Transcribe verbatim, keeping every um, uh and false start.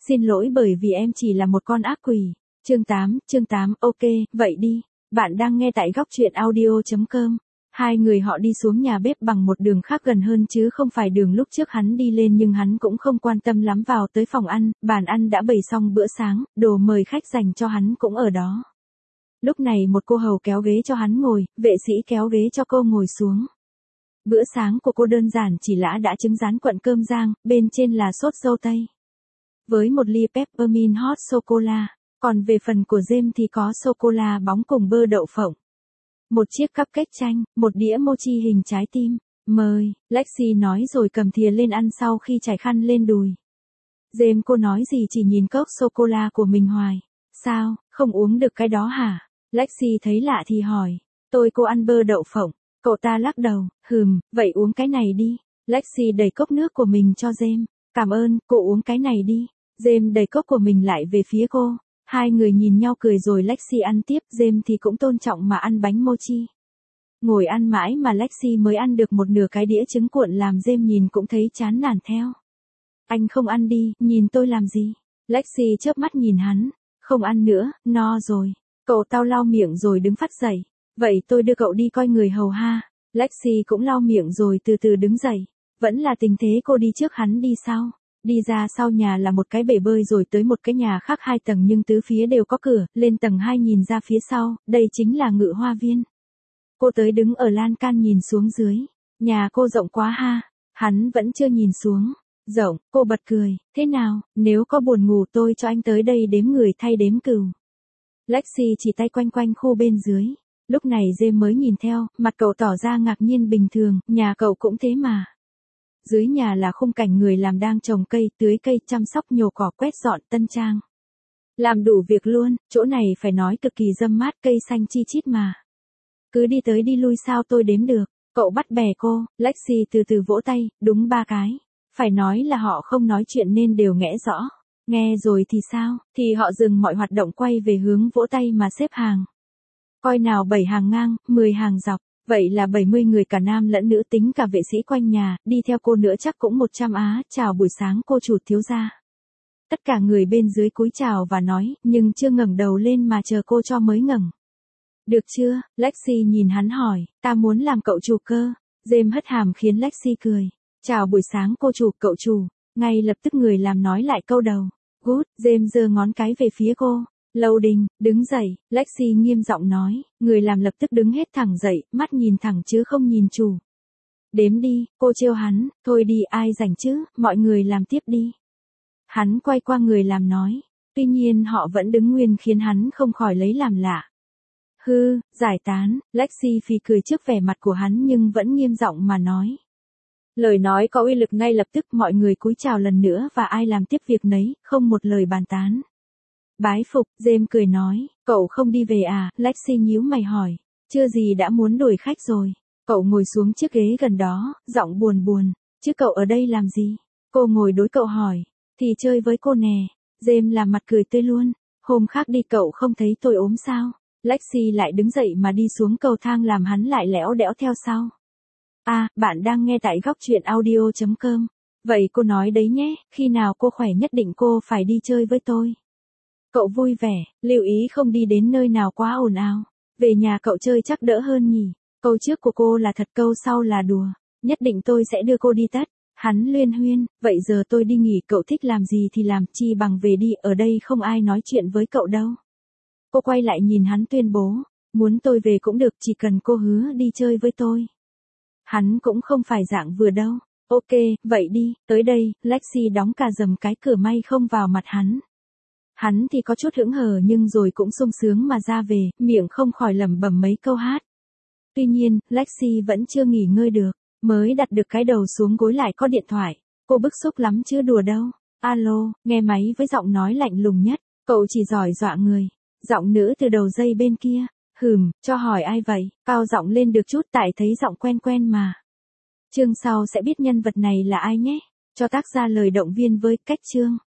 Xin lỗi bởi vì em chỉ là một con ác quỷ. Chương tám, chương tám, ok, vậy đi. Bạn đang nghe tại góc truyện audio chấm com. Hai người họ đi xuống nhà bếp bằng một đường khác gần hơn chứ không phải đường lúc trước hắn đi lên, nhưng hắn cũng không quan tâm lắm. Vào tới phòng ăn, bàn ăn đã bày xong bữa sáng, đồ mời khách dành cho hắn cũng ở đó. Lúc này một cô hầu kéo ghế cho hắn ngồi, vệ sĩ kéo ghế cho cô ngồi xuống. Bữa sáng của cô đơn giản chỉ lã đã trứng rán quận cơm rang, bên trên là sốt dâu tây. Với một ly peppermint hot sô-cô-la, còn về phần của James thì có sô-cô-la bóng cùng bơ đậu phộng. Một chiếc cupcake chanh, một đĩa mochi hình trái tim. Mời, Lexi nói rồi cầm thìa lên ăn sau khi trải khăn lên đùi. James cô nói gì chỉ nhìn cốc sô-cô-la của mình hoài. Sao, không uống được cái đó hả? Lexi thấy lạ thì hỏi. Tôi cô ăn bơ đậu phộng. Cậu ta lắc đầu, hừm, vậy uống cái này đi. Lexi đẩy cốc nước của mình cho James. Cảm ơn, cô uống cái này đi. James đẩy cốc của mình lại về phía cô. Hai người nhìn nhau cười rồi Lexi ăn tiếp, James thì cũng tôn trọng mà ăn bánh mochi. Ngồi ăn mãi mà Lexi mới ăn được một nửa cái đĩa trứng cuộn làm James nhìn cũng thấy chán nản theo. Anh không ăn đi, nhìn tôi làm gì? Lexi chớp mắt nhìn hắn. Không ăn nữa, no rồi. Cậu tao lau miệng rồi đứng phắt dậy. Vậy tôi đưa cậu đi coi người hầu ha. Lexi cũng lau miệng rồi từ từ đứng dậy. Vẫn là tình thế cô đi trước hắn đi sau. Đi ra sau nhà là một cái bể bơi rồi tới một cái nhà khác hai tầng nhưng tứ phía đều có cửa, lên tầng hai nhìn ra phía sau, đây chính là ngự hoa viên. Cô tới đứng ở lan can nhìn xuống dưới. Nhà cô rộng quá ha. Hắn vẫn chưa nhìn xuống. Rộng, cô bật cười, thế nào, nếu có buồn ngủ tôi cho anh tới đây đếm người thay đếm cừu. Lexi chỉ tay quanh quanh khu bên dưới. Lúc này James mới nhìn theo, mặt cậu tỏ ra ngạc nhiên bình thường, nhà cậu cũng thế mà. Dưới nhà là khung cảnh người làm đang trồng cây, tưới cây, chăm sóc nhổ cỏ, quét dọn, tân trang. Làm đủ việc luôn, chỗ này phải nói cực kỳ râm mát, cây xanh chi chít mà. Cứ đi tới đi lui sao tôi đếm được, cậu bắt bẻ cô, Lexi từ từ vỗ tay, đúng ba cái. Phải nói là họ không nói chuyện nên đều nghe rõ. Nghe rồi thì sao, thì họ dừng mọi hoạt động quay về hướng vỗ tay mà xếp hàng. Coi nào bảy hàng ngang, mười hàng dọc. Vậy là bảy mươi người cả nam lẫn nữ tính cả vệ sĩ quanh nhà, đi theo cô nữa chắc cũng một trăm á, chào buổi sáng cô chủ thiếu gia. Tất cả người bên dưới cúi chào và nói, nhưng chưa ngẩng đầu lên mà chờ cô cho mới ngẩng. Được chưa, Lexi nhìn hắn hỏi, ta muốn làm cậu chủ cơ. James hất hàm khiến Lexi cười. Chào buổi sáng cô chủ, cậu chủ. Ngay lập tức người làm nói lại câu đầu. Good, James giơ ngón cái về phía cô. Lâu Đình, đứng dậy, Lexi nghiêm giọng nói, người làm lập tức đứng hết thẳng dậy, mắt nhìn thẳng chứ không nhìn chủ. Đếm đi, cô trêu hắn, thôi đi ai rảnh chứ, mọi người làm tiếp đi. Hắn quay qua người làm nói, tuy nhiên họ vẫn đứng nguyên khiến hắn không khỏi lấy làm lạ. Hư, giải tán, Lexi phì cười trước vẻ mặt của hắn nhưng vẫn nghiêm giọng mà nói. Lời nói có uy lực ngay lập tức mọi người cúi chào lần nữa và ai làm tiếp việc nấy, không một lời bàn tán. Bái phục, James cười nói, cậu không đi về à, Lexi nhíu mày hỏi, chưa gì đã muốn đuổi khách rồi. Cậu ngồi xuống chiếc ghế gần đó, giọng buồn buồn, chứ cậu ở đây làm gì? Cô ngồi đối cậu hỏi, thì chơi với cô nè. James làm mặt cười tươi luôn, hôm khác đi cậu không thấy tôi ốm sao? Lexi lại đứng dậy mà đi xuống cầu thang làm hắn lại lẽo đẽo theo sau. À, bạn đang nghe tại góc truyện audio chấm com. Vậy cô nói đấy nhé, khi nào cô khỏe nhất định cô phải đi chơi với tôi. Cậu vui vẻ, lưu ý không đi đến nơi nào quá ồn ào. Về nhà cậu chơi chắc đỡ hơn nhỉ. Câu trước của cô là thật, câu sau là đùa. Nhất định tôi sẽ đưa cô đi tất. Hắn luyên huyên, vậy giờ tôi đi nghỉ, cậu thích làm gì thì làm, chi bằng về đi, ở đây không ai nói chuyện với cậu đâu. Cô quay lại nhìn hắn tuyên bố, muốn tôi về cũng được, chỉ cần cô hứa đi chơi với tôi. Hắn cũng không phải dạng vừa đâu. Ok, vậy đi, tới đây, Lexi đóng cả dầm cái cửa may không vào mặt hắn. Hắn thì có chút hững hờ nhưng rồi cũng sung sướng mà ra về, miệng không khỏi lẩm bẩm mấy câu hát. Tuy nhiên, Lexi vẫn chưa nghỉ ngơi được, mới đặt được cái đầu xuống gối lại có điện thoại. Cô bức xúc lắm chứ đùa đâu. Alo, nghe máy với giọng nói lạnh lùng nhất, cậu chỉ giỏi dọa người. Giọng nữ từ đầu dây bên kia, hừm, cho hỏi ai vậy, cao giọng lên được chút tại thấy giọng quen quen mà. Chương sau sẽ biết nhân vật này là ai nhé, cho tác ra lời động viên với cách chương.